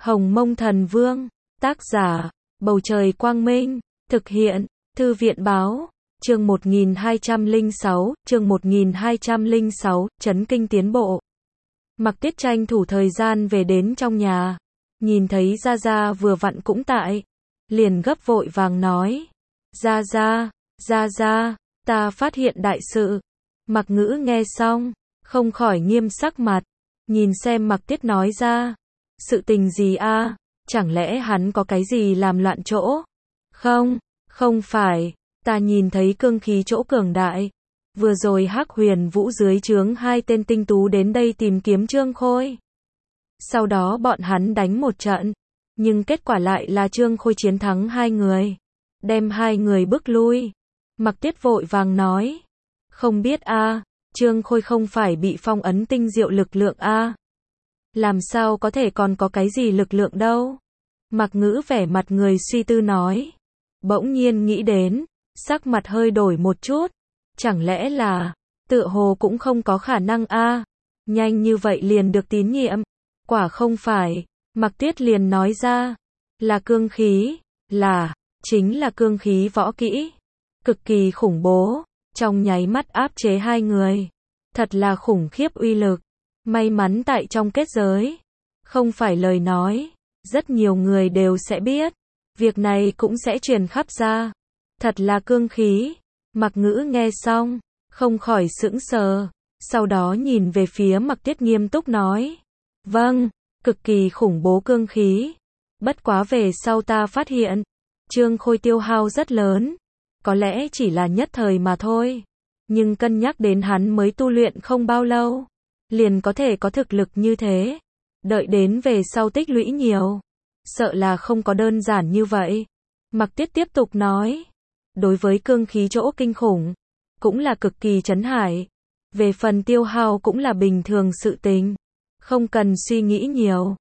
Hồng Mông Thần Vương, tác giả, Bầu Trời Quang Minh, thực hiện, Thư viện Báo, chương 1206, chấn kinh tiến bộ. Mặc Tiết tranh thủ thời gian về đến trong nhà, nhìn thấy Gia Gia vừa vặn cũng tại, liền gấp vội vàng nói, Gia Gia, ta phát hiện đại sự. Mặc Ngữ nghe xong, không khỏi nghiêm sắc mặt, nhìn xem Mặc Tiết nói ra, sự tình gì a? Chẳng lẽ hắn có cái gì làm loạn chỗ? Không phải, ta nhìn thấy cương khí chỗ cường đại. Vừa rồi Hắc Huyền Vũ dưới trướng hai tên tinh tú đến đây tìm kiếm Trương Khôi. Sau đó bọn hắn đánh một trận, nhưng kết quả lại là Trương Khôi chiến thắng hai người, đem hai người bức lui. Mặc Tiết vội vàng nói, không biết a, Trương Khôi không phải bị phong ấn tinh diệu lực lượng a? Làm sao có thể còn có cái gì lực lượng đâu? Mặc Ngữ vẻ mặt người suy tư nói, bỗng nhiên nghĩ đến, sắc mặt hơi đổi một chút, chẳng lẽ là, tựa hồ cũng không có khả năng a, nhanh như vậy liền được tín nhiệm, quả không phải. Mặc Tiết liền nói ra, là cương khí, chính là cương khí võ kỹ, cực kỳ khủng bố, trong nháy mắt áp chế hai người, thật là khủng khiếp uy lực. May mắn tại trong kết giới, không phải lời nói, rất nhiều người đều sẽ biết, việc này cũng sẽ truyền khắp ra, thật là cương khí. Mặc Ngữ nghe xong, không khỏi sững sờ, sau đó nhìn về phía Mặc Tiết nghiêm túc nói, vâng, cực kỳ khủng bố cương khí, bất quá về sau ta phát hiện, Trương Khôi tiêu hao rất lớn, có lẽ chỉ là nhất thời mà thôi, nhưng cân nhắc đến hắn mới tu luyện không bao lâu, liền có thể có thực lực như thế, đợi đến về sau tích lũy nhiều, sợ là không có đơn giản như vậy. Mặc Tiết tiếp tục nói, đối với cương khí chỗ kinh khủng, cũng là cực kỳ chấn hải, về phần tiêu hao cũng là bình thường sự tình, không cần suy nghĩ nhiều.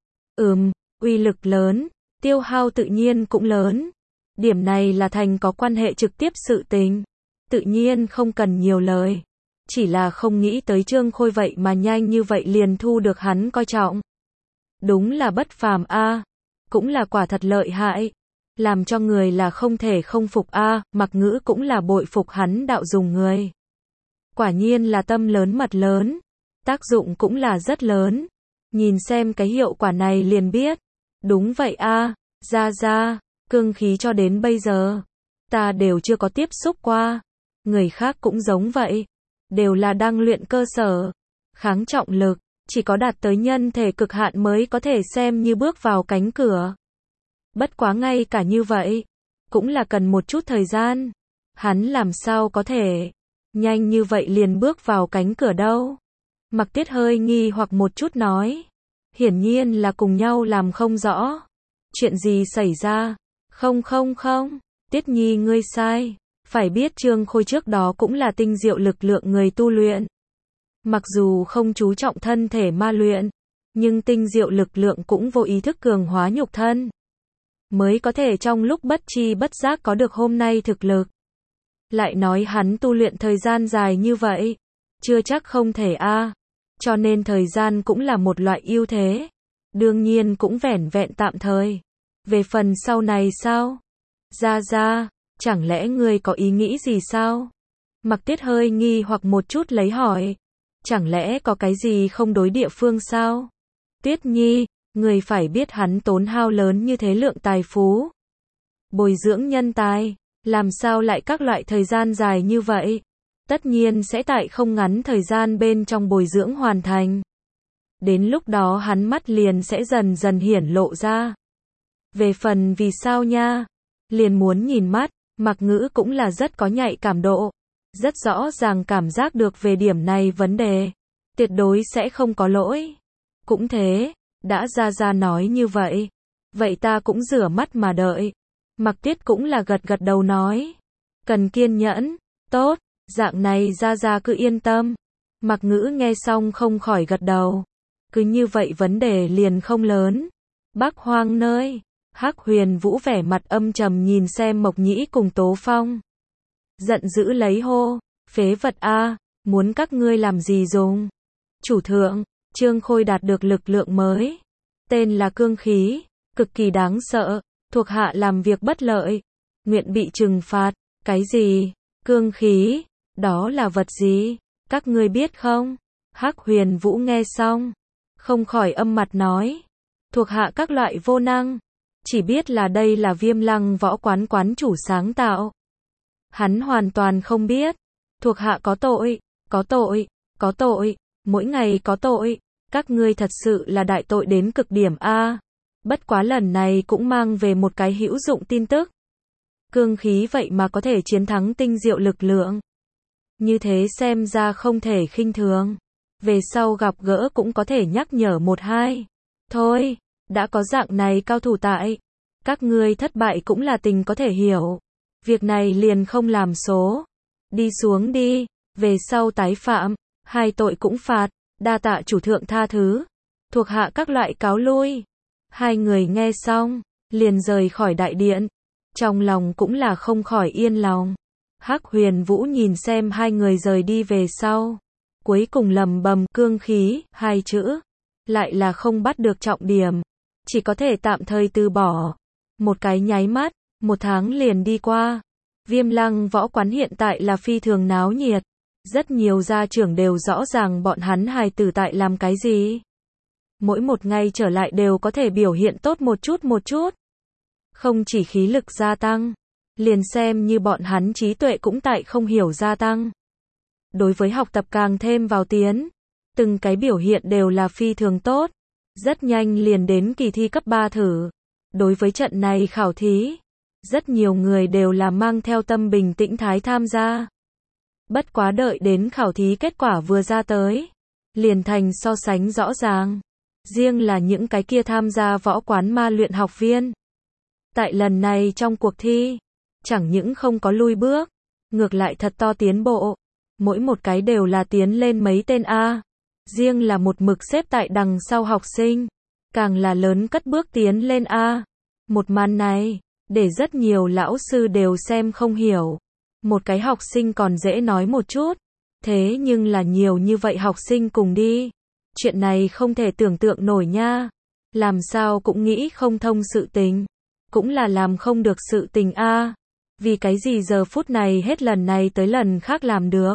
Uy lực lớn, tiêu hao tự nhiên cũng lớn, điểm này là thành có quan hệ trực tiếp sự tình, tự nhiên không cần nhiều lời. Chỉ là không nghĩ tới Trương Khôi vậy mà nhanh như vậy liền thu được hắn coi trọng. Đúng là bất phàm a, cũng là quả thật lợi hại, làm cho người là không thể không phục a. Mặc Ngữ cũng là bội phục hắn đạo dùng người. Quả nhiên là tâm lớn mật lớn, tác dụng cũng là rất lớn. Nhìn xem cái hiệu quả này liền biết. Đúng vậy a, Gia, cương khí cho đến bây giờ, ta đều chưa có tiếp xúc qua. Người khác cũng giống vậy, đều là đang luyện cơ sở, kháng trọng lực, chỉ có đạt tới nhân thể cực hạn mới có thể xem như bước vào cánh cửa. Bất quá ngay cả như vậy, cũng là cần một chút thời gian. Hắn làm sao có thể nhanh như vậy liền bước vào cánh cửa đâu? Mặc Tiết hơi nghi hoặc một chút nói, hiển nhiên là cùng nhau làm không rõ. Chuyện gì xảy ra? Không, Tiết Nhi ngươi sai. Phải biết Trương Khôi trước đó cũng là tinh diệu lực lượng người tu luyện. Mặc dù không chú trọng thân thể ma luyện, nhưng tinh diệu lực lượng cũng vô ý thức cường hóa nhục thân, mới có thể trong lúc bất tri bất giác có được hôm nay thực lực. Lại nói hắn tu luyện thời gian dài như vậy, chưa chắc không thể a, cho nên thời gian cũng là một loại ưu thế, đương nhiên cũng vẻn vẹn tạm thời. Về phần sau này sao? Gia, chẳng lẽ ngươi có ý nghĩ gì sao? Mặc Tiết hơi nghi hoặc một chút lấy hỏi, chẳng lẽ có cái gì không đối địa phương sao? Tiết Nhi, ngươi phải biết hắn tốn hao lớn như thế lượng tài phú, bồi dưỡng nhân tài, làm sao lại các loại thời gian dài như vậy? Tất nhiên sẽ tại không ngắn thời gian bên trong bồi dưỡng hoàn thành. Đến lúc đó hắn mắt liền sẽ dần dần hiển lộ ra. Về phần vì sao nha, liền muốn nhìn mắt. Mặc Ngữ cũng là rất có nhạy cảm độ, rất rõ ràng cảm giác được về điểm này vấn đề, tuyệt đối sẽ không có lỗi. Cũng thế, đã Gia nói như vậy, vậy ta cũng rửa mắt mà đợi. Mặc Tiết cũng là gật đầu nói, cần kiên nhẫn, tốt, dạng này Gia cứ yên tâm. Mặc Ngữ nghe xong không khỏi gật đầu, cứ như vậy vấn đề liền không lớn. Bắc Hoang nơi, Hắc Huyền Vũ vẻ mặt âm trầm nhìn xem Mộc Nhĩ cùng Tố Phong, giận dữ lấy hô, phế vật a, muốn các ngươi làm gì dùng? Chủ thượng, Trương Khôi đạt được lực lượng mới, tên là cương khí, cực kỳ đáng sợ, thuộc hạ làm việc bất lợi, nguyện bị trừng phạt. Cái gì? Cương khí? Đó là vật gì? Các ngươi biết không? Hắc Huyền Vũ nghe xong, không khỏi âm mặt nói, thuộc hạ các loại vô năng, chỉ biết là đây là Viêm Lăng Võ Quán quán chủ sáng tạo. Hắn hoàn toàn không biết, thuộc hạ có tội, có tội, có tội, mỗi ngày có tội, các ngươi thật sự là đại tội đến cực điểm a. Bất quá lần này cũng mang về một cái hữu dụng tin tức. Cương khí vậy mà có thể chiến thắng tinh diệu lực lượng. Như thế xem ra không thể khinh thường. Về sau gặp gỡ cũng có thể nhắc nhở một hai. Thôi, đã có dạng này cao thủ tại, các ngươi thất bại cũng là tình có thể hiểu. Việc này liền không làm số. Đi xuống đi, về sau tái phạm, hai tội cũng phạt, đa tạ chủ thượng tha thứ. Thuộc hạ các loại cáo lui. Hai người nghe xong, liền rời khỏi đại điện. Trong lòng cũng là không khỏi yên lòng. Hắc Huyền Vũ nhìn xem hai người rời đi về sau. Cuối cùng lầm bầm cương khí, hai chữ. Lại là không bắt được trọng điểm. Chỉ có thể tạm thời từ bỏ. Một cái nháy mắt, một tháng liền đi qua. Viêm Lăng Võ Quán hiện tại là phi thường náo nhiệt. Rất nhiều gia trưởng đều rõ ràng bọn hắn hài tử tại làm cái gì. Mỗi một ngày trở lại đều có thể biểu hiện tốt một chút. Không chỉ khí lực gia tăng, liền xem như bọn hắn trí tuệ cũng tại không hiểu gia tăng. Đối với học tập càng thêm vào tiến, từng cái biểu hiện đều là phi thường tốt. Rất nhanh liền đến kỳ thi cấp 3 thử. Đối với trận này khảo thí, rất nhiều người đều là mang theo tâm bình tĩnh thái tham gia. Bất quá đợi đến khảo thí kết quả vừa ra tới, liền thành so sánh rõ ràng. Riêng là những cái kia tham gia võ quán ma luyện học viên. Tại lần này trong cuộc thi, chẳng những không có lui bước, ngược lại thật to tiến bộ. Mỗi một cái đều là tiến lên mấy tên A. Riêng là một mực xếp tại đằng sau học sinh, càng là lớn cất bước tiến lên A. Một màn này, để rất nhiều lão sư đều xem không hiểu. Một cái học sinh còn dễ nói một chút, thế nhưng là nhiều như vậy học sinh cùng đi. Chuyện này không thể tưởng tượng nổi nha. Làm sao cũng nghĩ không thông sự tình. Cũng là làm không được sự tình a. Vì cái gì giờ phút này hết lần này tới lần khác làm được.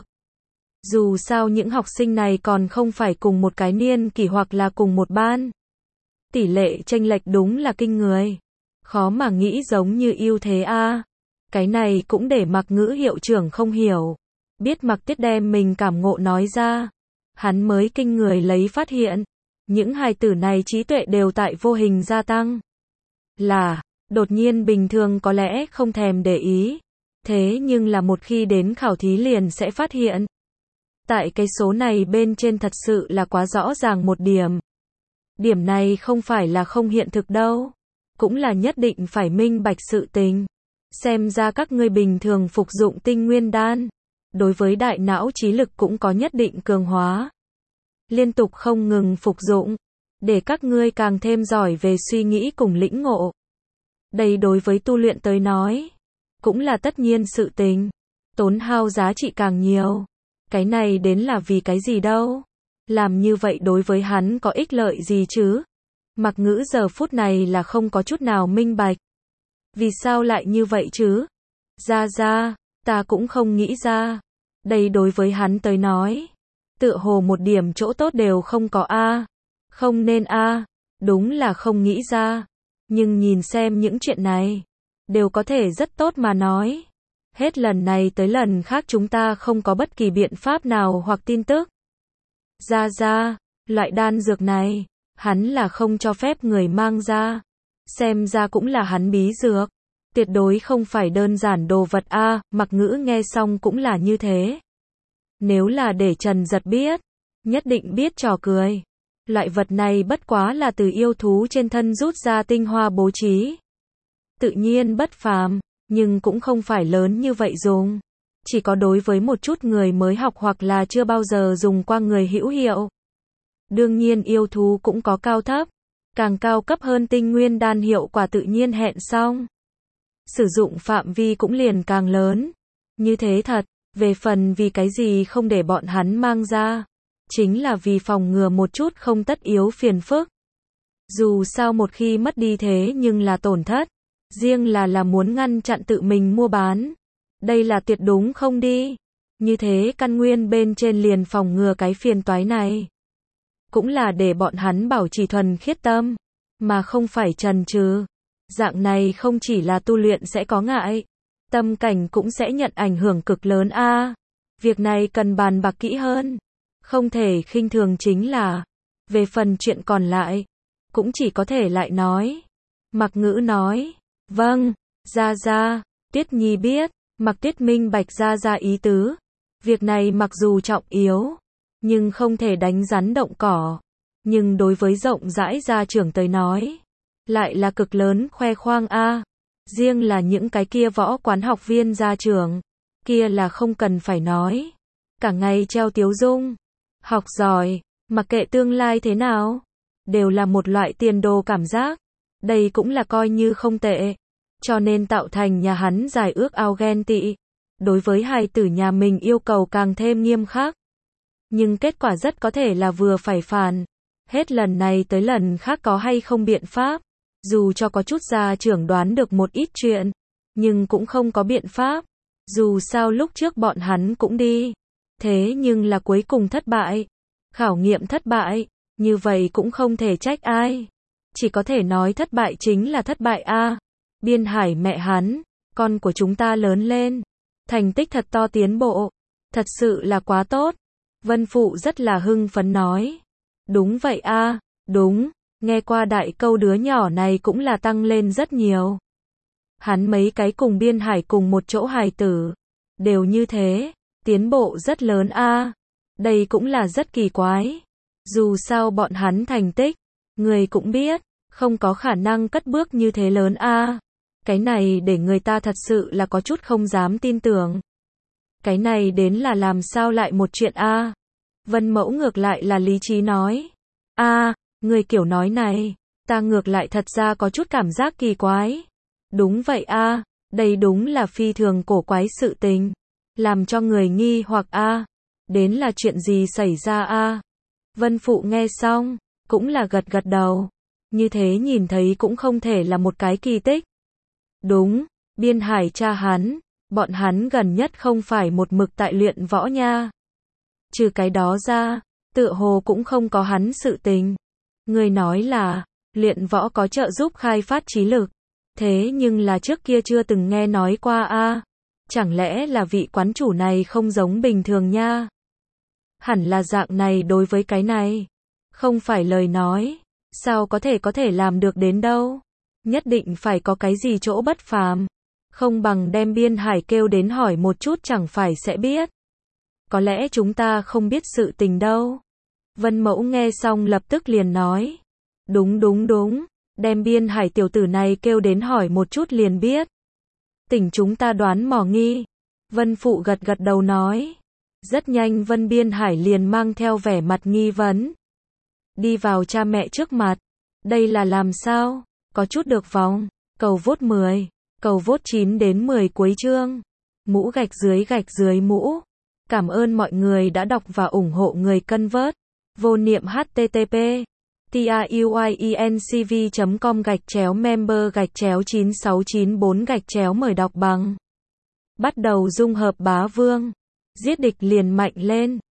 Dù sao những học sinh này còn không phải cùng một cái niên kỷ hoặc là cùng một ban. Tỷ lệ chênh lệch đúng là kinh người. Khó mà nghĩ giống như ưu thế a. Cái này cũng để Mặc Ngữ hiệu trưởng không hiểu. Biết Mặc Tiết đem mình cảm ngộ nói ra. Hắn mới kinh người lấy phát hiện. Những hài tử này trí tuệ đều tại vô hình gia tăng. Là, đột nhiên bình thường có lẽ không thèm để ý. Thế nhưng là một khi đến khảo thí liền sẽ phát hiện. Tại cái số này bên trên thật sự là quá rõ ràng một điểm. Điểm này không phải là không hiện thực đâu. Cũng là nhất định phải minh bạch sự tình. Xem ra các ngươi bình thường phục dụng tinh nguyên đan. Đối với đại não trí lực cũng có nhất định cường hóa. Liên tục không ngừng phục dụng. Để các ngươi càng thêm giỏi về suy nghĩ cùng lĩnh ngộ. Đây đối với tu luyện tới nói. Cũng là tất nhiên sự tình. Tốn hao giá trị càng nhiều. Cái này đến là vì cái gì đâu. Làm như vậy đối với hắn có ích lợi gì chứ? Mặc Ngữ giờ phút này là không có chút nào minh bạch. Vì sao lại như vậy chứ? Ra, ta cũng không nghĩ ra. Đây đối với hắn tới nói. Tựa hồ một điểm chỗ tốt đều không có a. Không nên a. Đúng là không nghĩ ra. Nhưng nhìn xem những chuyện này. Đều có thể rất tốt mà nói. Hết lần này tới lần khác chúng ta không có bất kỳ biện pháp nào hoặc tin tức. Ra, loại đan dược này. Hắn là không cho phép người mang ra. Xem ra cũng là hắn bí dược. Tuyệt đối không phải đơn giản đồ vật a. Mặc Ngữ nghe xong cũng là như thế. Nếu là để Trần Giật biết, nhất định biết trò cười. Loại vật này bất quá là từ yêu thú trên thân rút ra tinh hoa bố trí. Tự nhiên bất phàm, nhưng cũng không phải lớn như vậy dùng. Chỉ có đối với một chút người mới học hoặc là chưa bao giờ dùng qua người hữu hiệu. Đương nhiên yêu thú cũng có cao thấp. Càng cao cấp hơn tinh nguyên đan hiệu quả tự nhiên hẹn xong. Sử dụng phạm vi cũng liền càng lớn. Như thế thật, về phần vì cái gì không để bọn hắn mang ra. Chính là vì phòng ngừa một chút không tất yếu phiền phức. Dù sao một khi mất đi thế nhưng là tổn thất. Riêng là muốn ngăn chặn tự mình mua bán. Đây là tuyệt đúng không đi. Như thế căn nguyên bên trên liền phòng ngừa cái phiền toái này. Cũng là để bọn hắn bảo trì thuần khiết tâm, mà không phải trần trừ. Dạng này không chỉ là tu luyện sẽ có ngại, tâm cảnh cũng sẽ nhận ảnh hưởng cực lớn a. Việc này cần bàn bạc kỹ hơn. Không thể khinh thường chính là. Về phần chuyện còn lại, cũng chỉ có thể lại nói. Mặc Ngữ nói, vâng, Gia, Tuyết Nhi biết. Mặc Tuyết minh bạch Gia ý tứ. Việc này mặc dù trọng yếu, nhưng không thể đánh rắn động cỏ. Nhưng đối với rộng rãi gia trưởng tới nói, lại là cực lớn khoe khoang a. Riêng là những cái kia võ quán học viên gia trưởng, kia là không cần phải nói. Cả ngày treo tiếu dung, học giỏi, mặc kệ tương lai thế nào, đều là một loại tiền đồ cảm giác. Đây cũng là coi như không tệ. Cho nên tạo thành nhà hắn giải ước ao ghen tị. Đối với hài tử nhà mình yêu cầu càng thêm nghiêm khắc. Nhưng kết quả rất có thể là vừa phải phản. Hết lần này tới lần khác có hay không biện pháp. Dù cho có chút gia trưởng đoán được một ít chuyện, nhưng cũng không có biện pháp. Dù sao lúc trước bọn hắn cũng đi. Thế nhưng là cuối cùng thất bại. Khảo nghiệm thất bại. Như vậy cũng không thể trách ai. Chỉ có thể nói thất bại chính là thất bại a. Biên Hải mẹ hắn, con của chúng ta lớn lên. Thành tích thật to tiến bộ. Thật sự là quá tốt. Vân Phụ rất là hưng phấn nói. Đúng vậy a, đúng. Nghe qua đại câu đứa nhỏ này cũng là tăng lên rất nhiều. Hắn mấy cái cùng Biên Hải cùng một chỗ hài tử. Đều như thế. Tiến bộ rất lớn a. Đây cũng là rất kỳ quái. Dù sao bọn hắn thành tích, người cũng biết, không có khả năng cất bước như thế lớn a. Cái này để người ta thật sự là có chút không dám tin tưởng. Cái này đến là làm sao lại một chuyện a. Vân Mẫu ngược lại là lý trí nói. A, người kiểu nói này, ta ngược lại thật ra có chút cảm giác kỳ quái. Đúng vậy a, đây đúng là phi thường cổ quái sự tình. Làm cho người nghi hoặc a. Đến là chuyện gì xảy ra a. Vân Phụ nghe xong, cũng là gật gật đầu. Như thế nhìn thấy cũng không thể là một cái kỳ tích. Đúng, Biên Hải cha hắn, bọn hắn gần nhất không phải một mực tại luyện võ nha. Trừ cái đó ra, tựa hồ cũng không có hắn sự tình. Người nói là, luyện võ có trợ giúp khai phát trí lực. Thế nhưng là trước kia chưa từng nghe nói qua a. Chẳng lẽ là vị quán chủ này không giống bình thường nha? Hẳn là dạng này đối với cái này. Không phải lời nói. Sao có thể làm được đến đâu? Nhất định phải có cái gì chỗ bất phàm. Không bằng đem Biên Hải kêu đến hỏi một chút chẳng phải sẽ biết. Có lẽ chúng ta không biết sự tình đâu. Vân Mẫu nghe xong lập tức liền nói. Đúng. Đem Biên Hải tiểu tử này kêu đến hỏi một chút liền biết. Tỉnh chúng ta đoán mò nghi. Vân Phụ gật gật đầu nói. Rất nhanh Biên Hải liền mang theo vẻ mặt nghi vấn. Đi vào cha mẹ trước mặt. Đây là làm sao? Có chút được vòng. Cầu vote 10. Cầu vote 9 đến 10 cuối chương. Mũ gạch dưới mũ. Cảm ơn mọi người đã đọc và ủng hộ người cân vớt. Vô niệm http truyenc.com/member/9694 mời đọc bằng. Bắt đầu dung hợp bá vương. Giết địch liền mạnh lên.